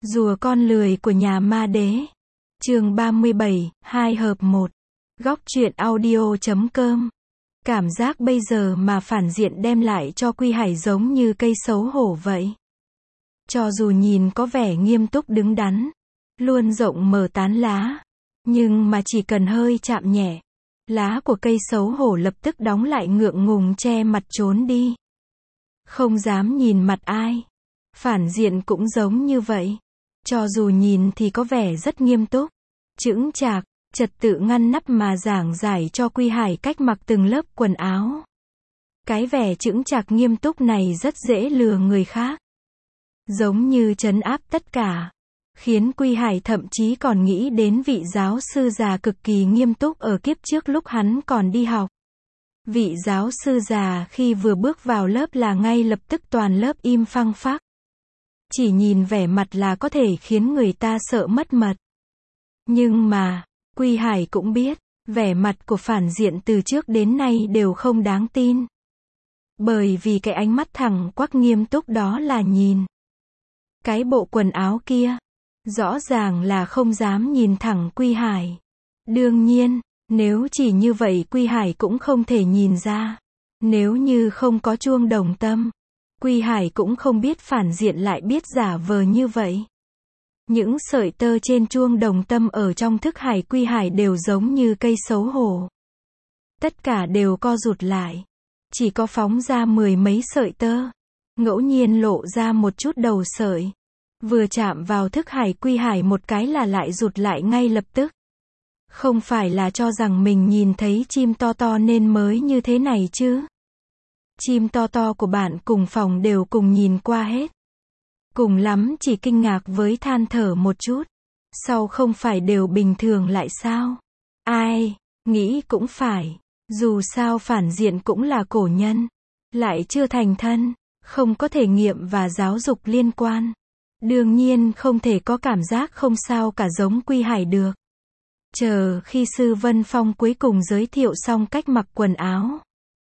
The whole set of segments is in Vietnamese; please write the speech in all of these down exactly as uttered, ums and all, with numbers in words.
Rùa con lười của nhà ma đế. Chương ba mươi bảy, hai hợp một. Góc truyện audio chấm com. Cảm giác bây giờ mà phản diện đem lại cho Quy Hải giống như cây xấu hổ vậy. Cho dù nhìn có vẻ nghiêm túc đứng đắn, luôn rộng mở tán lá, nhưng mà chỉ cần hơi chạm nhẹ, lá của cây xấu hổ lập tức đóng lại ngượng ngùng che mặt trốn đi. Không dám nhìn mặt ai. Phản diện cũng giống như vậy. Cho dù nhìn thì có vẻ rất nghiêm túc, chững chạc, trật tự ngăn nắp mà giảng giải cho Quy Hải cách mặc từng lớp quần áo. Cái vẻ chững chạc nghiêm túc này rất dễ lừa người khác. Giống như trấn áp tất cả. Khiến Quy Hải thậm chí còn nghĩ đến vị giáo sư già cực kỳ nghiêm túc ở kiếp trước lúc hắn còn đi học. Vị giáo sư già khi vừa bước vào lớp là ngay lập tức toàn lớp im phăng phắc. Chỉ nhìn vẻ mặt là có thể khiến người ta sợ mất mật. Nhưng mà, Quy Hải cũng biết, vẻ mặt của phản diện từ trước đến nay đều không đáng tin. Bởi vì cái ánh mắt thẳng quắc nghiêm túc đó là nhìn. Cái bộ quần áo kia, rõ ràng là không dám nhìn thẳng Quy Hải. Đương nhiên, nếu chỉ như vậy Quy Hải cũng không thể nhìn ra. Nếu như không có chuông đồng tâm, Quy Hải cũng không biết phản diện lại biết giả vờ như vậy. Những sợi tơ trên chuông đồng tâm ở trong thức hải Quy Hải đều giống như cây xấu hổ. Tất cả đều co rụt lại. Chỉ có phóng ra mười mấy sợi tơ. Ngẫu nhiên lộ ra một chút đầu sợi. Vừa chạm vào thức hải Quy Hải một cái là lại rụt lại ngay lập tức. Không phải là cho rằng mình nhìn thấy chim to to nên mới như thế này chứ. Chim to to của bạn cùng phòng đều cùng nhìn qua hết. Cùng lắm chỉ kinh ngạc với than thở một chút. Sau không phải đều bình thường lại sao? Ai, nghĩ cũng phải. Dù sao phản diện cũng là cổ nhân. Lại chưa thành thân, không có thể nghiệm và giáo dục liên quan. Đương nhiên không thể có cảm giác không sao cả giống Quy Hải được. Chờ khi Sư Vân Phong cuối cùng giới thiệu xong cách mặc quần áo.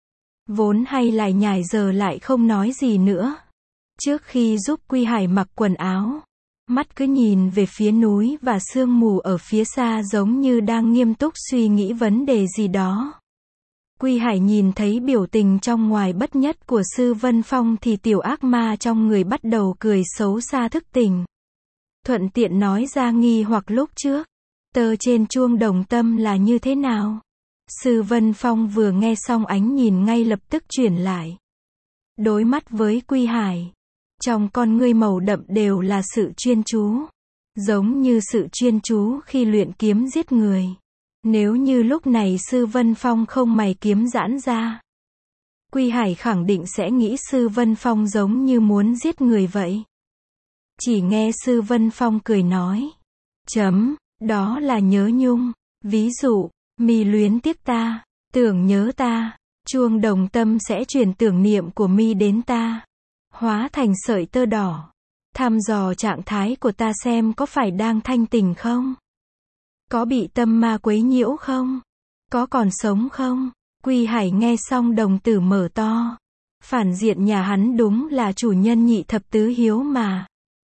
Vốn hay lại nhải giờ lại không nói gì nữa. Trước khi giúp Quy Hải mặc quần áo, mắt cứ nhìn về phía núi và sương mù ở phía xa giống như đang nghiêm túc suy nghĩ vấn đề gì đó. Quy Hải nhìn thấy biểu tình trong ngoài bất nhất của Sư Vân Phong thì tiểu ác ma trong người bắt đầu cười xấu xa thức tỉnh. Thuận tiện nói ra nghi hoặc lúc trước. Tơ trên chuông đồng tâm là như thế nào? Sư Vân Phong vừa nghe xong ánh nhìn ngay lập tức chuyển lại. Đối mắt với Quy Hải. Trong con ngươi màu đậm đều là sự chuyên chú. Giống như sự chuyên chú khi luyện kiếm giết người. Nếu như lúc này Sư Vân Phong không mày kiếm giãn ra. Quy Hải khẳng định sẽ nghĩ Sư Vân Phong giống như muốn giết người vậy. Chỉ nghe Sư Vân Phong cười nói. Chấm, đó là nhớ nhung. Ví dụ, mi luyến tiếc ta, tưởng nhớ ta, chuông đồng tâm sẽ truyền tưởng niệm của mi đến ta. Hóa thành sợi tơ đỏ. Thăm dò trạng thái của ta xem có phải đang thanh tỉnh không? Có bị tâm ma quấy nhiễu không? Có còn sống không? Quy Hải nghe xong đồng tử mở to. Phản diện nhà hắn đúng là chủ nhân nhị thập tứ hiếu mà.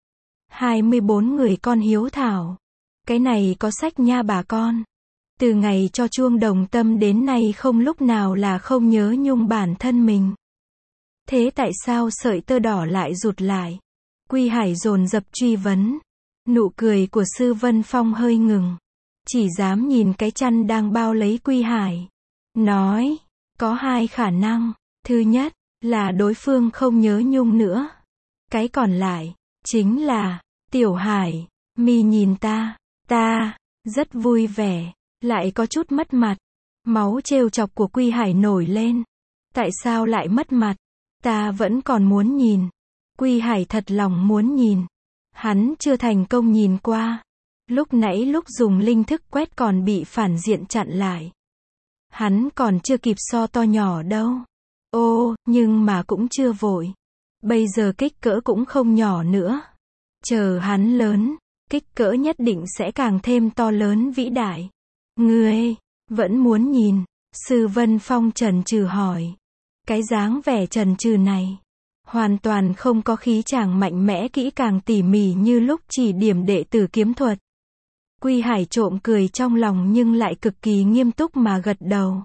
hai mươi bốn người con hiếu thảo. Cái này có sách nha bà con. Từ ngày cho chuông đồng tâm đến nay không lúc nào là không nhớ nhung bản thân mình. Thế tại sao sợi tơ đỏ lại rụt lại? Quy Hải dồn dập truy vấn. Nụ cười của Sư Vân Phong hơi ngừng. Chỉ dám nhìn cái chăn đang bao lấy Quy Hải. Nói, có hai khả năng. Thứ nhất, là đối phương không nhớ nhung nữa. Cái còn lại, chính là, Tiểu Hải, mi nhìn ta, ta, rất vui vẻ, lại có chút mất mặt. Máu trêu chọc của Quy Hải nổi lên. Tại sao lại mất mặt? Ta vẫn còn muốn nhìn. Quy Hải thật lòng muốn nhìn. Hắn chưa thành công nhìn qua. Lúc nãy lúc dùng linh thức quét còn bị phản diện chặn lại. Hắn còn chưa kịp so to nhỏ đâu. Ô, nhưng mà cũng chưa vội. Bây giờ kích cỡ cũng không nhỏ nữa. Chờ hắn lớn, kích cỡ nhất định sẽ càng thêm to lớn vĩ đại. Ngươi, vẫn muốn nhìn. Sư Vân Phong chần chừ hỏi. Cái dáng vẻ chần chừ này, hoàn toàn không có khí chàng mạnh mẽ kỹ càng tỉ mỉ như lúc chỉ điểm đệ tử kiếm thuật. Quy Hải trộm cười trong lòng nhưng lại cực kỳ nghiêm túc mà gật đầu.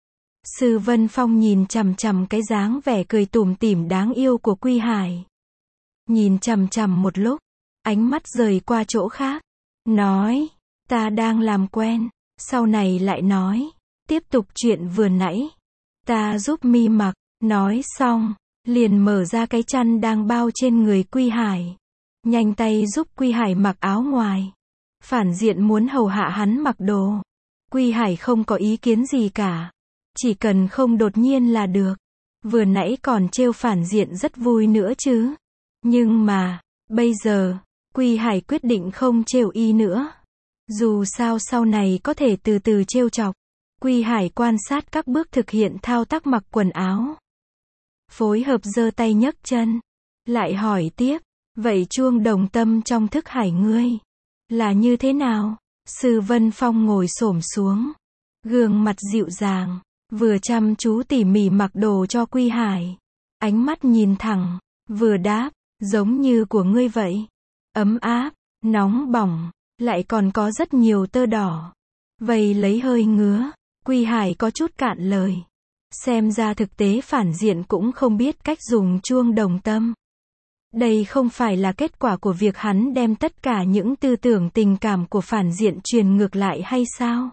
Sư Vân Phong nhìn chằm chằm cái dáng vẻ cười tủm tỉm đáng yêu của Quy Hải. Nhìn chằm chằm một lúc, ánh mắt rời qua chỗ khác. Nói, ta đang làm quen, sau này lại nói, tiếp tục chuyện vừa nãy. Ta giúp mi mặc, nói xong, liền mở ra cái chăn đang bao trên người Quy Hải. Nhanh tay giúp Quy Hải mặc áo ngoài. Phản diện muốn hầu hạ hắn mặc đồ. Quy Hải không có ý kiến gì cả. Chỉ cần không đột nhiên là được. Vừa nãy còn trêu phản diện rất vui nữa chứ. Nhưng mà, bây giờ, Quy Hải quyết định không trêu y nữa. Dù sao sau này có thể từ từ trêu chọc. Quy Hải quan sát các bước thực hiện thao tác mặc quần áo. Phối hợp giơ tay nhấc chân. Lại hỏi tiếp, vậy chuông đồng tâm trong thức hải ngươi là như thế nào? Sư Vân Phong ngồi xổm xuống. Gương mặt dịu dàng. Vừa chăm chú tỉ mỉ mặc đồ cho Quy Hải. Ánh mắt nhìn thẳng. Vừa đáp, giống như của ngươi vậy. Ấm áp, nóng bỏng, lại còn có rất nhiều tơ đỏ. Vậy lấy hơi ngứa. Quy Hải có chút cạn lời. Xem ra thực tế phản diện cũng không biết cách dùng chuông đồng tâm. Đây không phải là kết quả của việc hắn đem tất cả những tư tưởng tình cảm của phản diện truyền ngược lại hay sao?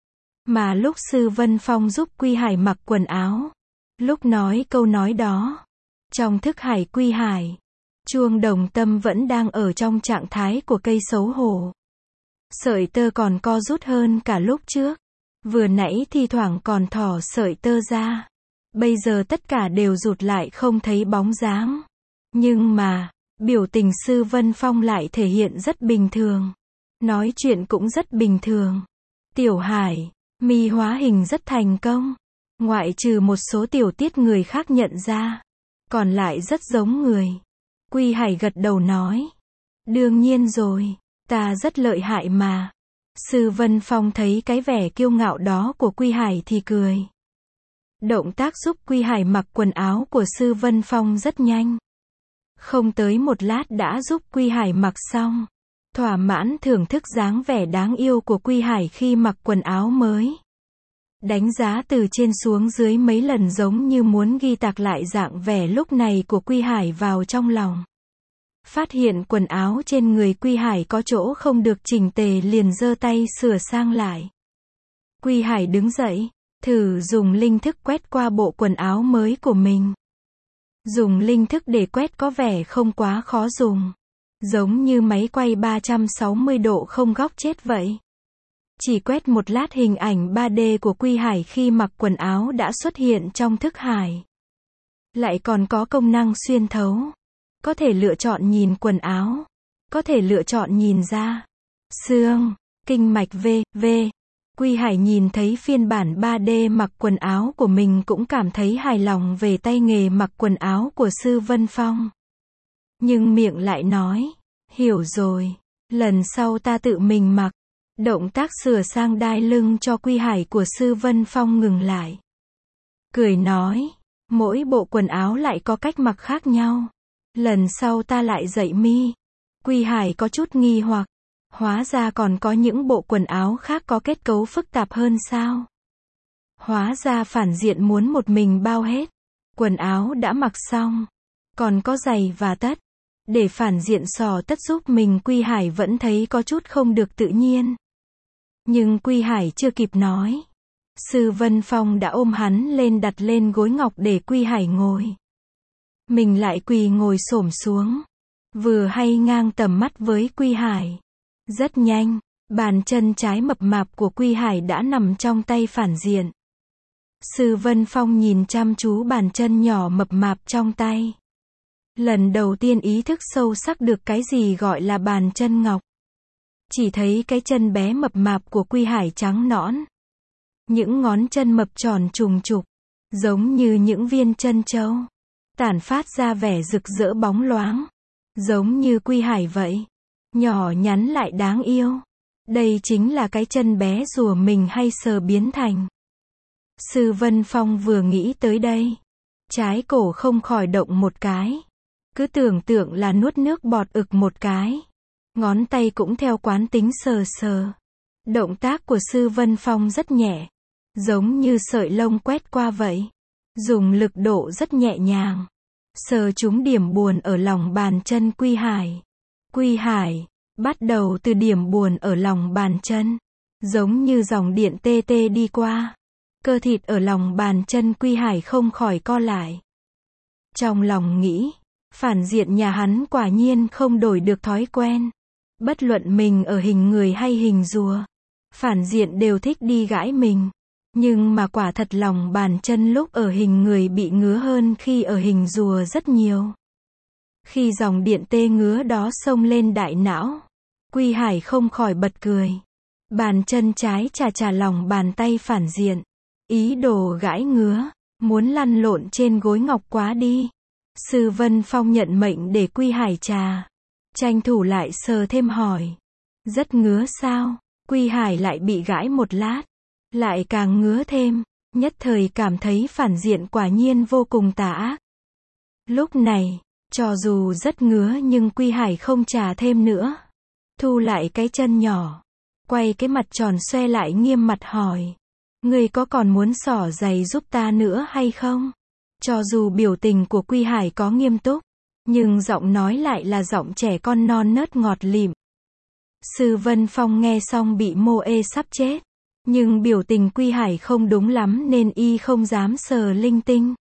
Mà lúc Sư Vân Phong giúp Quy Hải mặc quần áo, lúc nói câu nói đó, trong thức hải Quy Hải, chuông đồng tâm vẫn đang ở trong trạng thái của cây xấu hổ. Sợi tơ còn co rút hơn cả lúc trước. Vừa nãy thi thoảng còn thỏ sợi tơ ra. Bây giờ tất cả đều rụt lại không thấy bóng dáng. Nhưng mà, biểu tình Sư Vân Phong lại thể hiện rất bình thường. Nói chuyện cũng rất bình thường. Tiểu Hải, mi hóa hình rất thành công. Ngoại trừ một số tiểu tiết người khác nhận ra. Còn lại rất giống người. Quy Hải gật đầu nói. Đương nhiên rồi, ta rất lợi hại mà. Sư Vân Phong thấy cái vẻ kiêu ngạo đó của Quy Hải thì cười. Động tác giúp Quy Hải mặc quần áo của Sư Vân Phong rất nhanh. Không tới một lát đã giúp Quy Hải mặc xong. Thỏa mãn thưởng thức dáng vẻ đáng yêu của Quy Hải khi mặc quần áo mới. Đánh giá từ trên xuống dưới mấy lần giống như muốn ghi tạc lại dạng vẻ lúc này của Quy Hải vào trong lòng. Phát hiện quần áo trên người Quy Hải có chỗ không được chỉnh tề liền giơ tay sửa sang lại. Quy Hải đứng dậy, thử dùng linh thức quét qua bộ quần áo mới của mình. Dùng linh thức để quét có vẻ không quá khó dùng. Giống như máy quay ba trăm sáu mươi độ không góc chết vậy. Chỉ quét một lát hình ảnh ba D của Quy Hải khi mặc quần áo đã xuất hiện trong thức hải. Lại còn có công năng xuyên thấu. Có thể lựa chọn nhìn quần áo. Có thể lựa chọn nhìn da, xương, kinh mạch vân vân. Quy Hải nhìn thấy phiên bản ba D mặc quần áo của mình cũng cảm thấy hài lòng về tay nghề mặc quần áo của Sư Vân Phong. Nhưng miệng lại nói, hiểu rồi, lần sau ta tự mình mặc. Động tác sửa sang đai lưng cho Quy Hải của Sư Vân Phong ngừng lại. Cười nói, mỗi bộ quần áo lại có cách mặc khác nhau. Lần sau ta lại dạy mi. Quy Hải có chút nghi hoặc. Hóa ra còn có những bộ quần áo khác có kết cấu phức tạp hơn sao? Hóa ra phản diện muốn một mình bao hết. Quần áo đã mặc xong. Còn có giày và tất. Để phản diện sò tất giúp mình Quy Hải vẫn thấy có chút không được tự nhiên. Nhưng Quy Hải chưa kịp nói. Sư Vân Phong đã ôm hắn lên đặt lên gối ngọc để Quy Hải ngồi. Mình lại quỳ ngồi xổm xuống. Vừa hay ngang tầm mắt với Quy Hải. Rất nhanh, bàn chân trái mập mạp của Quy Hải đã nằm trong tay phản diện. Sư Vân Phong nhìn chăm chú bàn chân nhỏ mập mạp trong tay. Lần đầu tiên ý thức sâu sắc được cái gì gọi là bàn chân ngọc. Chỉ thấy cái chân bé mập mạp của Quy Hải trắng nõn. Những ngón chân mập tròn trùng trục, giống như những viên chân trâu. Tản phát ra vẻ rực rỡ bóng loáng. Giống như Quy Hải vậy. Nhỏ nhắn lại đáng yêu. Đây chính là cái chân bé rùa mình hay sờ biến thành. Sư Vân Phong vừa nghĩ tới đây. Trái cổ không khỏi động một cái. Cứ tưởng tượng là nuốt nước bọt ực một cái. Ngón tay cũng theo quán tính sờ sờ. Động tác của Sư Vân Phong rất nhẹ. Giống như sợi lông quét qua vậy. Dùng lực độ rất nhẹ nhàng. Sờ trúng điểm buồn ở lòng bàn chân Quy Hải. Quy Hải, bắt đầu từ điểm buồn ở lòng bàn chân. Giống như dòng điện tê tê đi qua. Cơ thịt ở lòng bàn chân Quy Hải không khỏi co lại. Trong lòng nghĩ, phản diện nhà hắn quả nhiên không đổi được thói quen. Bất luận mình ở hình người hay hình rùa, phản diện đều thích đi gãi mình. Nhưng mà quả thật lòng bàn chân lúc ở hình người bị ngứa hơn khi ở hình rùa rất nhiều. Khi dòng điện tê ngứa đó xông lên đại não, Quy Hải không khỏi bật cười. Bàn chân trái chà chà lòng bàn tay phản diện. Ý đồ gãi ngứa, muốn lăn lộn trên gối ngọc quá đi. Sư Vân Phong nhận mệnh để Quy Hải trà. Tranh thủ lại sờ thêm hỏi. Rất ngứa sao? Quy Hải lại bị gãi một lát. Lại càng ngứa thêm. Nhất thời cảm thấy phản diện quả nhiên vô cùng tà ác. Lúc này, cho dù rất ngứa nhưng Quy Hải không trà thêm nữa. Thu lại cái chân nhỏ. Quay cái mặt tròn xoe lại nghiêm mặt hỏi. Ngươi có còn muốn xỏ giày giúp ta nữa hay không? Cho dù biểu tình của Quy Hải có nghiêm túc, nhưng giọng nói lại là giọng trẻ con non nớt ngọt lịm. Sư Vân Phong nghe xong bị mô ê sắp chết. Nhưng biểu tình Quy Hải không đúng lắm nên y không dám sờ linh tinh.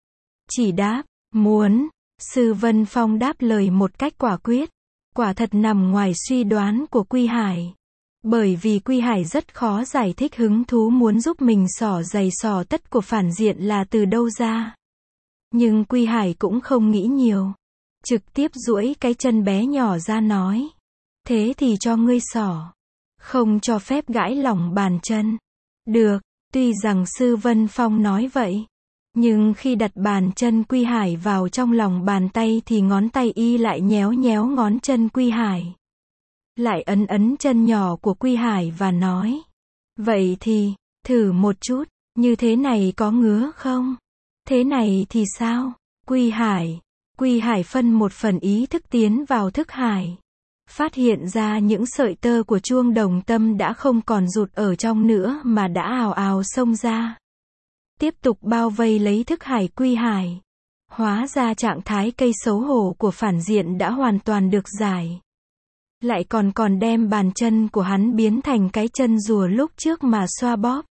Chỉ đáp, muốn. Sư Vân Phong đáp lời một cách quả quyết. Quả thật nằm ngoài suy đoán của Quy Hải. Bởi vì Quy Hải rất khó giải thích hứng thú muốn giúp mình xỏ giày xỏ tất của phản diện là từ đâu ra. Nhưng Quy Hải cũng không nghĩ nhiều. Trực tiếp duỗi cái chân bé nhỏ ra nói. Thế thì cho ngươi xỏ. Không cho phép gãi lòng bàn chân. Được, tuy rằng Sư Vân Phong nói vậy. Nhưng khi đặt bàn chân Quy Hải vào trong lòng bàn tay thì ngón tay y lại nhéo nhéo ngón chân Quy Hải. Lại ấn ấn chân nhỏ của Quy Hải và nói. Vậy thì, thử một chút, như thế này có ngứa không? Thế này thì sao? Quy Hải. Quy Hải phân một phần ý thức tiến vào thức hải. Phát hiện ra những sợi tơ của chuông đồng tâm đã không còn rụt ở trong nữa mà đã ào ào xông ra. Tiếp tục bao vây lấy thức hải Quy Hải. Hóa ra trạng thái cây xấu hổ của phản diện đã hoàn toàn được giải. Lại còn còn đem bàn chân của hắn biến thành cái chân rùa lúc trước mà xoa bóp.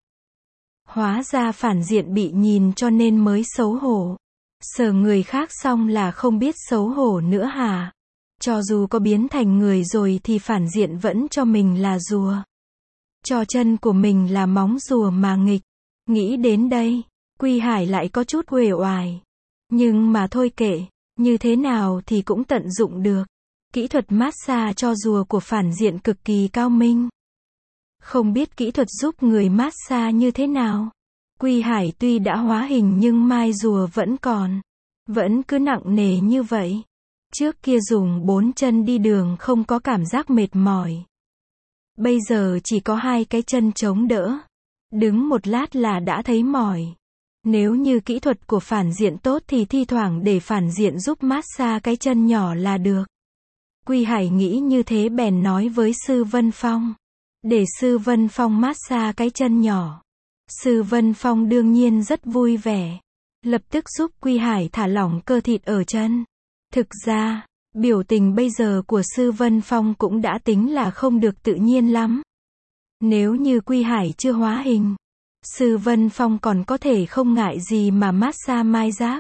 Hóa ra phản diện bị nhìn cho nên mới xấu hổ. Sờ người khác xong là không biết xấu hổ nữa hả? Cho dù có biến thành người rồi thì phản diện vẫn cho mình là rùa. Cho chân của mình là móng rùa mà nghịch. Nghĩ đến đây, Quy Hải lại có chút uể oải. Nhưng mà thôi kệ, như thế nào thì cũng tận dụng được. Kỹ thuật massage cho rùa của phản diện cực kỳ cao minh. Không biết kỹ thuật giúp người massage như thế nào. Quy Hải tuy đã hóa hình nhưng mai rùa vẫn còn. Vẫn cứ nặng nề như vậy. Trước kia dùng bốn chân đi đường không có cảm giác mệt mỏi. Bây giờ chỉ có hai cái chân chống đỡ. Đứng một lát là đã thấy mỏi. Nếu như kỹ thuật của phản diện tốt thì thi thoảng để phản diện giúp massage cái chân nhỏ là được. Quy Hải nghĩ như thế bèn nói với Sư Vân Phong. Để Sư Vân Phong massage cái chân nhỏ. Sư Vân Phong đương nhiên rất vui vẻ. Lập tức giúp Quy Hải thả lỏng cơ thịt ở chân. Thực ra, biểu tình bây giờ của Sư Vân Phong cũng đã tính là không được tự nhiên lắm. Nếu như Quy Hải chưa hóa hình, Sư Vân Phong còn có thể không ngại gì mà massage mai giáp.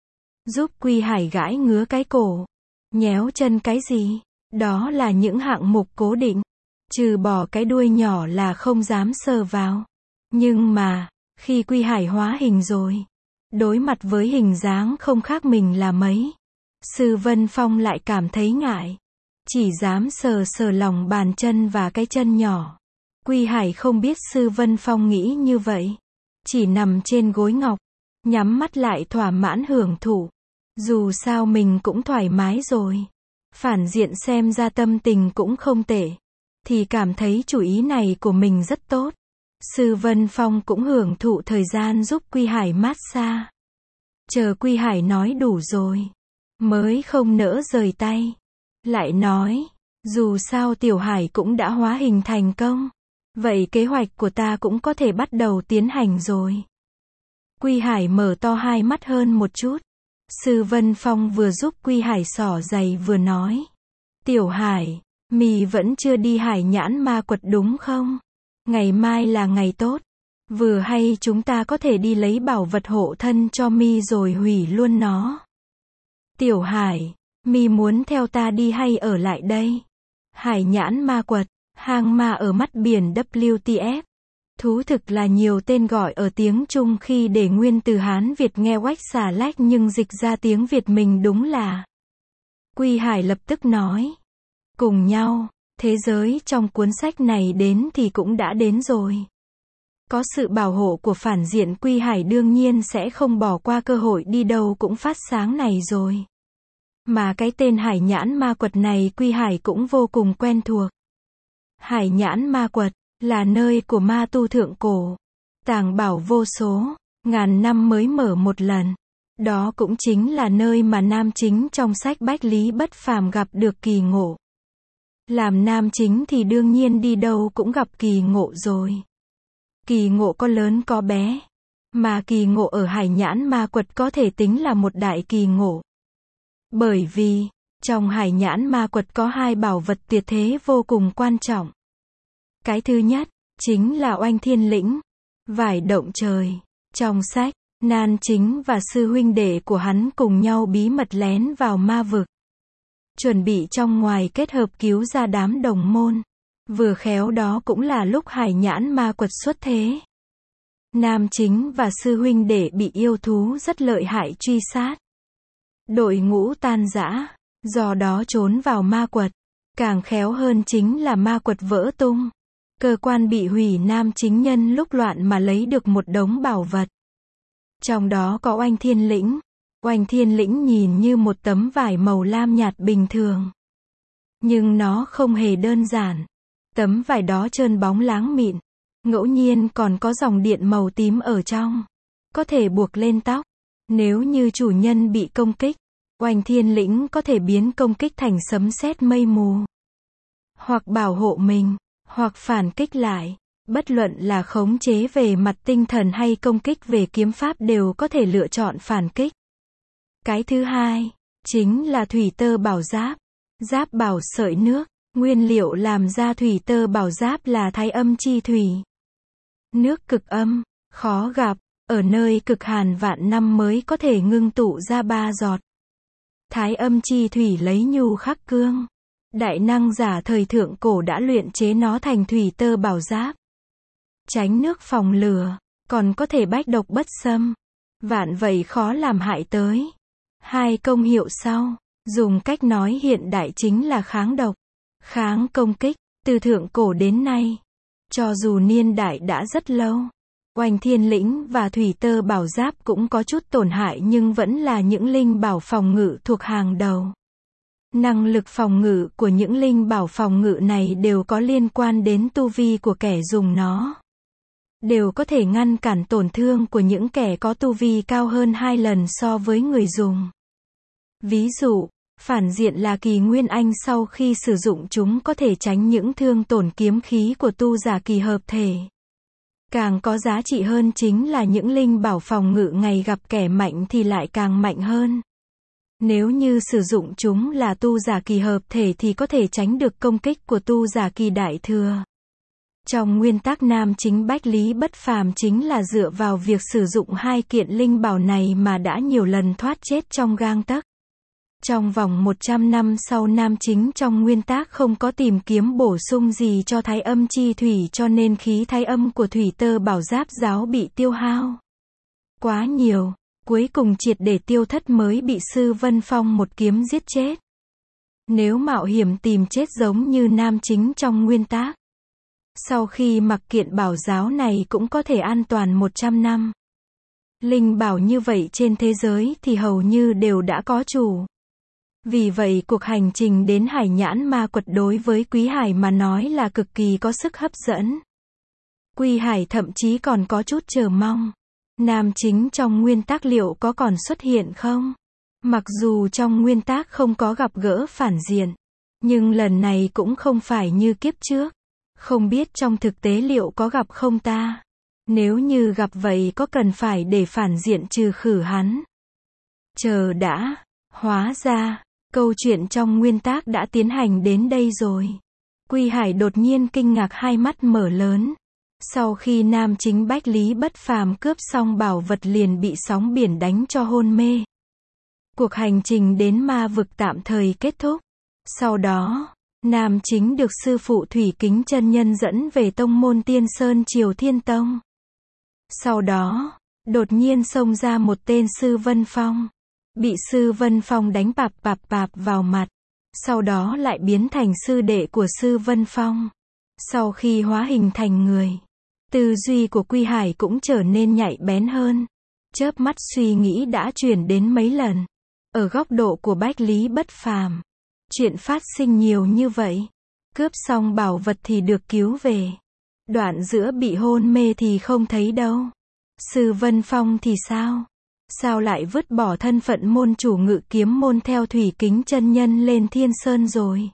Giúp Quy Hải gãi ngứa cái cổ. Nhéo chân cái gì? Đó là những hạng mục cố định. Trừ bỏ cái đuôi nhỏ là không dám sờ vào. Nhưng mà, khi Quy Hải hóa hình rồi, đối mặt với hình dáng không khác mình là mấy. Sư Vân Phong lại cảm thấy ngại. Chỉ dám sờ sờ lòng bàn chân và cái chân nhỏ. Quy Hải không biết Sư Vân Phong nghĩ như vậy. Chỉ nằm trên gối ngọc. Nhắm mắt lại thỏa mãn hưởng thụ. Dù sao mình cũng thoải mái rồi. Phản diện xem ra tâm tình cũng không tệ. Thì cảm thấy chủ ý này của mình rất tốt. Sư Vân Phong cũng hưởng thụ thời gian giúp Quy Hải massage. Chờ Quy Hải nói đủ rồi, mới không nỡ rời tay. Lại nói, dù sao Tiểu Hải cũng đã hóa hình thành công. Vậy kế hoạch của ta cũng có thể bắt đầu tiến hành rồi. Quy Hải mở to hai mắt hơn một chút. Sư Vân Phong vừa giúp Quy Hải xỏ giày vừa nói. Tiểu Hải, mì vẫn chưa đi Hải Nhãn Ma Quật đúng không? Ngày mai là ngày tốt. Vừa hay chúng ta có thể đi lấy bảo vật hộ thân cho mi rồi hủy luôn nó. Tiểu Hải, mi muốn theo ta đi hay ở lại đây? Hải Nhãn Ma Quật, hang ma ở mắt biển W T F. Thú thực là nhiều tên gọi ở tiếng Trung khi để nguyên từ Hán Việt nghe oách xà lách nhưng dịch ra tiếng Việt mình đúng là. Quy Hải lập tức nói. Cùng nhau, thế giới trong cuốn sách này đến thì cũng đã đến rồi. Có sự bảo hộ của phản diện Quy Hải đương nhiên sẽ không bỏ qua cơ hội đi đâu cũng phát sáng này rồi. Mà cái tên Hải Nhãn Ma Quật này Quy Hải cũng vô cùng quen thuộc. Hải Nhãn Ma Quật là nơi của ma tu thượng cổ, tàng bảo vô số, ngàn năm mới mở một lần. Đó cũng chính là nơi mà nam chính trong sách Bách Lý Bất Phàm gặp được kỳ ngộ. Làm nam chính thì đương nhiên đi đâu cũng gặp kỳ ngộ rồi. Kỳ ngộ có lớn có bé, mà kỳ ngộ ở Hải Nhãn Ma Quật có thể tính là một đại kỳ ngộ. Bởi vì, trong Hải Nhãn Ma Quật có hai bảo vật tuyệt thế vô cùng quan trọng. Cái thứ nhất, chính là Oanh Thiên Lĩnh, vải động trời. Trong sách, Nan Chính và sư huynh đệ của hắn cùng nhau bí mật lén vào ma vực. Chuẩn bị trong ngoài kết hợp cứu ra đám đồng môn. Vừa khéo đó cũng là lúc Hải Nhãn Ma Quật xuất thế. Nam Chính và sư huynh đệ bị yêu thú rất lợi hại truy sát. Đội ngũ tan rã, do đó trốn vào ma quật. Càng khéo hơn chính là ma quật vỡ tung. Cơ quan bị hủy, Nam Chính nhân lúc loạn mà lấy được một đống bảo vật. Trong đó có Oanh Thiên Lĩnh. Oanh Thiên Lĩnh nhìn như một tấm vải màu lam nhạt bình thường. Nhưng nó không hề đơn giản. Tấm vải đó trơn bóng láng mịn. Ngẫu nhiên còn có dòng điện màu tím ở trong. Có thể buộc lên tóc. Nếu như chủ nhân bị công kích, Oanh Thiên Lĩnh có thể biến công kích thành sấm sét mây mù. Hoặc bảo hộ mình, hoặc phản kích lại. Bất luận là khống chế về mặt tinh thần hay công kích về kiếm pháp đều có thể lựa chọn phản kích. Cái thứ hai, chính là thủy tơ bảo giáp. Giáp bảo sợi nước. Nguyên liệu làm ra thủy tơ bảo giáp là thái âm chi thủy. Nước cực âm, khó gặp, ở nơi cực hàn vạn năm mới có thể ngưng tụ ra ba giọt. Thái âm chi thủy lấy nhu khắc cương. Đại năng giả thời thượng cổ đã luyện chế nó thành thủy tơ bảo giáp. Tránh nước phòng lửa, còn có thể bách độc bất xâm. Vạn vậy khó làm hại tới. Hai công hiệu sau, dùng cách nói hiện đại chính là kháng độc, kháng công kích, từ thượng cổ đến nay. Cho dù niên đại đã rất lâu, Oanh Thiên Lĩnh và thủy tơ bảo giáp cũng có chút tổn hại nhưng vẫn là những linh bảo phòng ngự thuộc hàng đầu. Năng lực phòng ngự của những linh bảo phòng ngự này đều có liên quan đến tu vi của kẻ dùng nó. Đều có thể ngăn cản tổn thương của những kẻ có tu vi cao hơn hai lần so với người dùng. Ví dụ, phản diện là kỳ nguyên anh sau khi sử dụng chúng có thể tránh những thương tổn kiếm khí của tu giả kỳ hợp thể. Càng có giá trị hơn chính là những linh bảo phòng ngự ngày gặp kẻ mạnh thì lại càng mạnh hơn. Nếu như sử dụng chúng là tu giả kỳ hợp thể thì có thể tránh được công kích của tu giả kỳ đại thừa. Trong nguyên tắc Nam Chính Bách Lý Bất Phàm chính là dựa vào việc sử dụng hai kiện linh bảo này mà đã nhiều lần thoát chết trong gang tấc. Trong vòng một trăm năm sau Nam Chính trong nguyên tác không có tìm kiếm bổ sung gì cho thái âm chi thủy cho nên khí thái âm của thủy tơ bảo giáp giáo bị tiêu hao quá nhiều, cuối cùng triệt để tiêu thất mới bị Sư Vân Phong một kiếm giết chết. Nếu mạo hiểm tìm chết giống như Nam Chính trong nguyên tác, sau khi mặc kiện bảo giáo này cũng có thể an toàn một trăm năm. Linh bảo như vậy trên thế giới thì hầu như đều đã có chủ. Vì vậy cuộc hành trình đến Hải Nhãn Ma Quật đối với Quý Hải mà nói là cực kỳ có sức hấp dẫn. Quý Hải thậm chí còn có chút chờ mong. nam chính trong nguyên tác liệu có còn xuất hiện không? Mặc dù trong nguyên tác không có gặp gỡ phản diện, nhưng lần này cũng không phải như kiếp trước. Không biết trong thực tế liệu có gặp không ta? Nếu như gặp vậy có cần phải để phản diện trừ khử hắn? Chờ đã, hóa ra, câu chuyện trong nguyên tác đã tiến hành đến đây rồi. Quy Hải đột nhiên kinh ngạc, hai mắt mở lớn. Sau khi nam chính Bách Lý Bất Phàm cướp xong bảo vật liền bị sóng biển đánh cho hôn mê. Cuộc hành trình đến ma vực tạm thời kết thúc. Sau đó, nam chính được sư phụ Thủy Kính chân nhân dẫn về tông môn Tiên Sơn Triều Thiên Tông. Sau đó, đột nhiên xông ra một tên Sư Vân Phong. Bị Sư Vân Phong đánh pạp pạp pạp vào mặt. Sau đó lại biến thành sư đệ của Sư Vân Phong. Sau khi hóa hình thành người, tư duy của Quy Hải cũng trở nên nhạy bén hơn. Chớp mắt suy nghĩ đã chuyển đến mấy lần. Ở góc độ của Bách Lý Bất Phàm, chuyện phát sinh nhiều như vậy. Cướp xong bảo vật thì được cứu về. Đoạn giữa bị hôn mê thì không thấy đâu. Sư Vân Phong thì sao? Sao lại vứt bỏ thân phận môn chủ Ngự Kiếm môn theo Thủy Kính chân nhân lên Thiên Sơn rồi?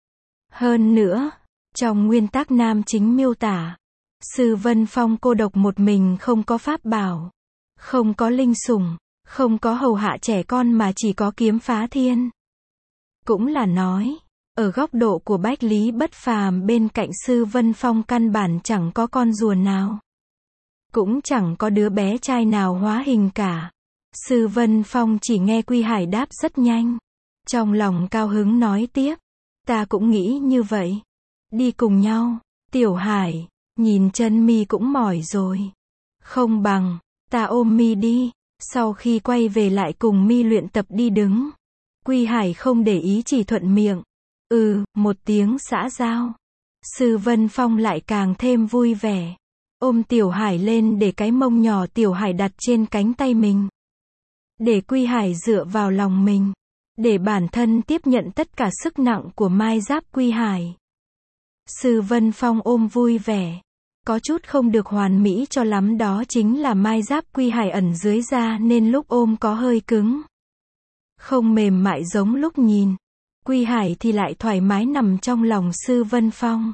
Hơn nữa, trong nguyên tắc nam chính miêu tả, Sư Vân Phong cô độc một mình, không có pháp bảo, không có linh sủng, không có hầu hạ trẻ con mà chỉ có kiếm phá thiên. Cũng là nói, ở góc độ của Bách Lý Bất Phàm, bên cạnh Sư Vân Phong căn bản chẳng có con rùa nào. Cũng chẳng có đứa bé trai nào hóa hình cả. Sư Vân Phong chỉ nghe Quy Hải đáp rất nhanh. Trong lòng cao hứng nói tiếp. Ta cũng nghĩ như vậy. Đi cùng nhau. Tiểu Hải, nhìn chân mi cũng mỏi rồi. Không bằng, ta ôm mi đi. Sau khi quay về lại cùng mi luyện tập đi đứng. Quy Hải không để ý, chỉ thuận miệng. Ừ, một tiếng xã giao. Sư Vân Phong lại càng thêm vui vẻ. Ôm Tiểu Hải lên để cái mông nhỏ Tiểu Hải đặt trên cánh tay mình. Để Quy Hải dựa vào lòng mình. Để bản thân tiếp nhận tất cả sức nặng của mai giáp Quy Hải. Sư Vân Phong ôm vui vẻ. Có chút không được hoàn mỹ cho lắm, đó chính là mai giáp Quy Hải ẩn dưới da nên lúc ôm có hơi cứng. Không mềm mại giống lúc nhìn. Quy Hải thì lại thoải mái nằm trong lòng Sư Vân Phong.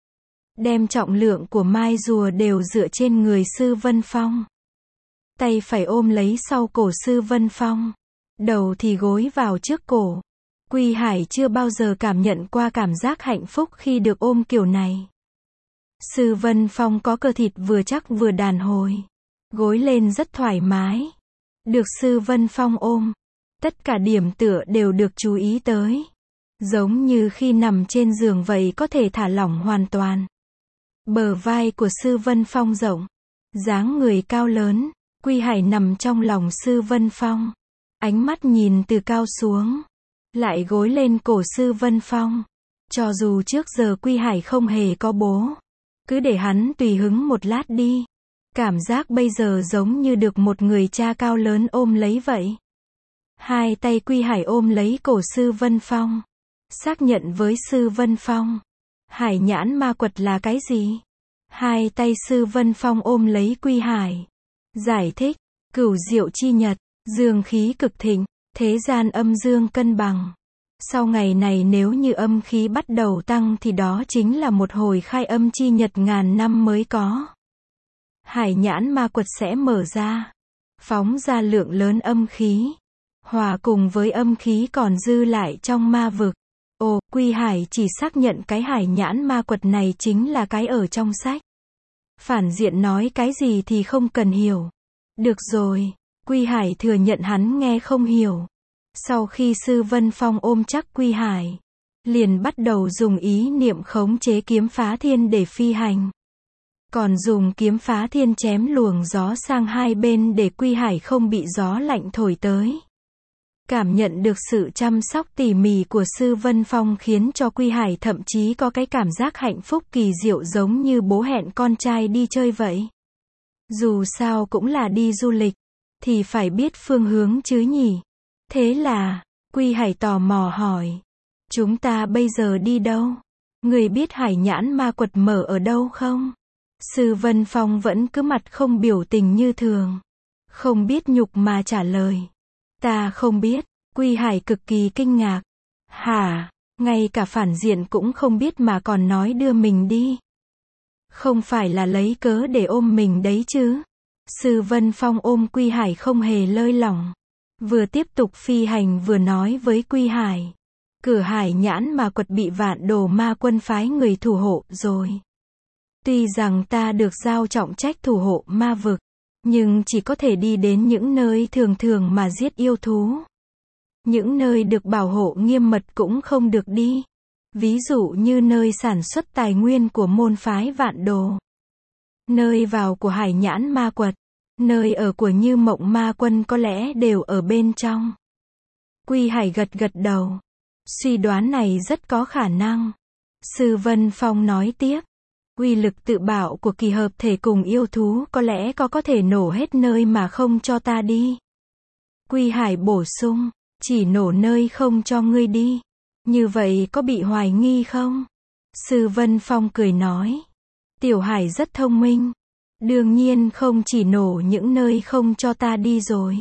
Đem trọng lượng của mai rùa đều dựa trên người Sư Vân Phong. Tay phải ôm lấy sau cổ Sư Vân Phong. Đầu thì gối vào trước cổ. Quy Hải chưa bao giờ cảm nhận qua cảm giác hạnh phúc khi được ôm kiểu này. Sư Vân Phong có cơ thịt vừa chắc vừa đàn hồi. Gối lên rất thoải mái. Được Sư Vân Phong ôm. Tất cả điểm tựa đều được chú ý tới. Giống như khi nằm trên giường vậy, có thể thả lỏng hoàn toàn. Bờ vai của Sư Vân Phong rộng. Dáng người cao lớn. Quy Hải nằm trong lòng Sư Vân Phong. Ánh mắt nhìn từ cao xuống. Lại gối lên cổ Sư Vân Phong. Cho dù trước giờ Quy Hải không hề có bố. Cứ để hắn tùy hứng một lát đi. Cảm giác bây giờ giống như được một người cha cao lớn ôm lấy vậy. Hai tay Quy Hải ôm lấy cổ Sư Vân Phong. Xác nhận với Sư Vân Phong. Hải nhãn ma quật là cái gì? Hai tay Sư Vân Phong ôm lấy Quy Hải. Giải thích. Cửu diệu chi nhật. Dương khí cực thịnh. Thế gian âm dương cân bằng. Sau ngày này nếu như âm khí bắt đầu tăng thì đó chính là một hồi khai âm chi nhật ngàn năm mới có. Hải nhãn ma quật sẽ mở ra. Phóng ra lượng lớn âm khí. Hòa cùng với âm khí còn dư lại trong ma vực. Ồ, Quy Hải chỉ xác nhận cái hải nhãn ma quật này chính là cái ở trong sách. Phản diện nói cái gì thì không cần hiểu. Được rồi, Quy Hải thừa nhận hắn nghe không hiểu. Sau khi Sư Vân Phong ôm chắc Quy Hải, liền bắt đầu dùng ý niệm khống chế kiếm phá thiên để phi hành. Còn dùng kiếm phá thiên chém luồng gió sang hai bên để Quy Hải không bị gió lạnh thổi tới. Cảm nhận được sự chăm sóc tỉ mỉ của Sư Vân Phong khiến cho Quy Hải thậm chí có cái cảm giác hạnh phúc kỳ diệu, giống như bố hẹn con trai đi chơi vậy. Dù sao cũng là đi du lịch, thì phải biết phương hướng chứ nhỉ. Thế là, Quy Hải tò mò hỏi. Chúng ta bây giờ đi đâu? Người biết hải nhãn ma quật mở ở đâu không? Sư Vân Phong vẫn cứ mặt không biểu tình như thường. không biết nhục mà trả lời. Ta không biết. Quy Hải cực kỳ kinh ngạc. Hả? Ngay cả phản diện cũng không biết mà còn nói đưa mình đi. Không phải là lấy cớ để ôm mình đấy chứ? Sư Vân Phong ôm Quy Hải không hề lơi lỏng. Vừa tiếp tục phi hành vừa nói với Quy Hải. Cửa Hải Nhãn mà quật bị Vạn Đồ Ma Quân phái người thủ hộ rồi. Tuy rằng ta được giao trọng trách thủ hộ ma vực, nhưng chỉ có thể đi đến những nơi thường thường mà giết yêu thú. Những nơi được bảo hộ nghiêm mật cũng không được đi. Ví dụ như nơi sản xuất tài nguyên của môn phái Vạn Đồ. Nơi vào của Hải Nhãn Ma Quật. Nơi ở của Như Mộng Ma Quân có lẽ đều ở bên trong. Quy Hải gật gật đầu. Suy đoán này rất có khả năng. Sư Vân Phong nói tiếp. Uy lực tự bạo của kỳ hợp thể cùng yêu thú có lẽ có có thể nổ hết nơi mà không cho ta đi. Quy Hải bổ sung. Chỉ nổ nơi không cho ngươi đi. Như vậy có bị hoài nghi không? Sư Vân Phong cười nói. Tiểu Hải rất thông minh. Đương nhiên không chỉ nổ những nơi không cho ta đi rồi.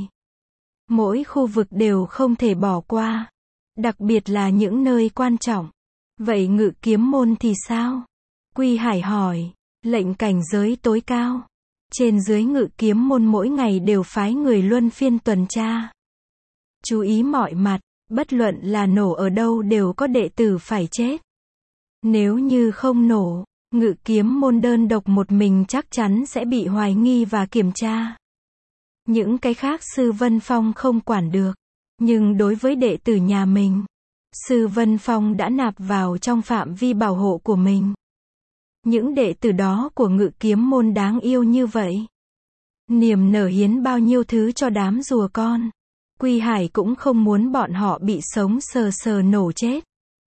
Mỗi khu vực đều không thể bỏ qua. Đặc biệt là những nơi quan trọng. Vậy Ngự Kiếm Môn thì sao? Quy Hải hỏi. Lệnh cảnh giới tối cao. Trên dưới Ngự Kiếm Môn mỗi ngày đều phái người luân phiên tuần tra. Chú ý mọi mặt, bất luận là nổ ở đâu đều có đệ tử phải chết. Nếu như không nổ, Ngự Kiếm Môn đơn độc một mình chắc chắn sẽ bị hoài nghi và kiểm tra. Những cái khác Sư Vân Phong không quản được. Nhưng đối với đệ tử nhà mình, Sư Vân Phong đã nạp vào trong phạm vi bảo hộ của mình. Những đệ tử đó của Ngự Kiếm Môn đáng yêu như vậy. Niềm nở hiến bao nhiêu thứ cho đám rùa con. Quy Hải cũng không muốn bọn họ bị sống sờ sờ nổ chết.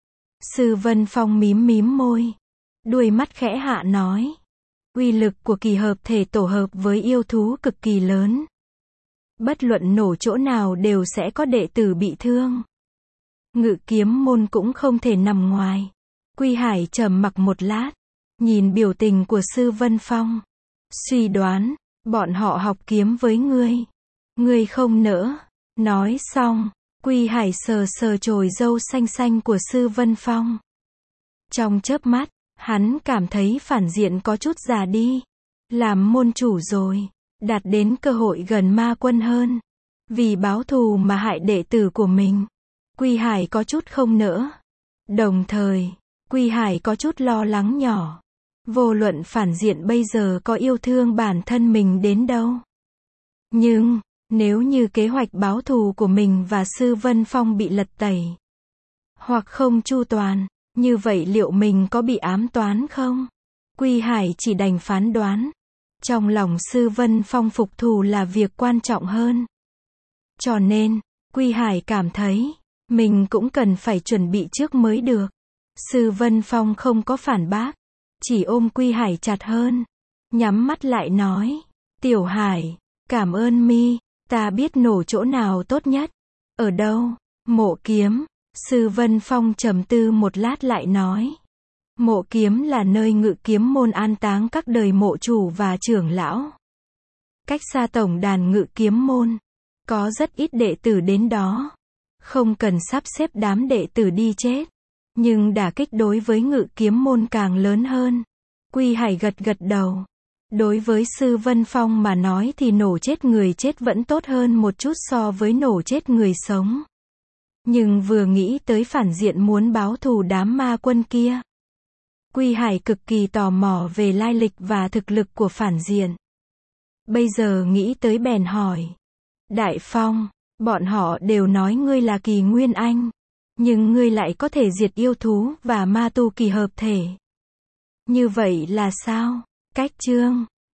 Sư Vân Phong mím mím môi. Đuôi mắt khẽ hạ nói. Uy lực của kỳ hợp thể tổ hợp với yêu thú cực kỳ lớn. Bất luận nổ chỗ nào đều sẽ có đệ tử bị thương. Ngự Kiếm Môn cũng không thể nằm ngoài. Quy Hải trầm mặc một lát. Nhìn biểu tình của Sư Vân Phong. Suy đoán, bọn họ học kiếm với ngươi. Ngươi không nỡ. Nói xong, Quy Hải sờ sờ chồi râu xanh xanh của Sư Vân Phong. Trong chớp mắt, hắn cảm thấy phản diện có chút già đi. Làm môn chủ rồi, đạt đến cơ hội gần ma quân hơn. Vì báo thù mà hại đệ tử của mình. Quy Hải có chút không nỡ. Đồng thời, Quy Hải có chút lo lắng nhỏ. Vô luận phản diện bây giờ có yêu thương bản thân mình đến đâu. Nhưng, nếu như kế hoạch báo thù của mình và Sư Vân Phong bị lật tẩy, hoặc không chu toàn, như vậy liệu mình có bị ám toán không? Quy Hải chỉ đành phán đoán. Trong lòng Sư Vân Phong phục thù là việc quan trọng hơn. Cho nên, Quy Hải cảm thấy, mình cũng cần phải chuẩn bị trước mới được. Sư Vân Phong không có phản bác, chỉ ôm Quy Hải chặt hơn. Nhắm mắt lại nói, Tiểu Hải, cảm ơn mi, ta biết nổ chỗ nào tốt nhất. Ở đâu? Mộ Kiếm. Sư Vân Phong trầm tư một lát lại nói. Mộ Kiếm là nơi Ngự Kiếm Môn an táng các đời mộ chủ và trưởng lão. Cách xa tổng đàn Ngự Kiếm Môn, có rất ít đệ tử đến đó. Không cần sắp xếp đám đệ tử đi chết. Nhưng đả kích đối với Ngự Kiếm Môn càng lớn hơn. Quy Hải gật gật đầu. Đối với Sư Vân Phong mà nói thì nổ chết người chết vẫn tốt hơn một chút so với nổ chết người sống. Nhưng vừa nghĩ tới phản diện muốn báo thù đám ma quân kia. Quy Hải cực kỳ tò mò về lai lịch và thực lực của phản diện. Bây giờ nghĩ tới bèn hỏi. Đại Phong, bọn họ đều nói ngươi là kỳ nguyên anh. Nhưng ngươi lại có thể diệt yêu thú và ma tu kỳ hợp thể. Như vậy là sao? Cách chương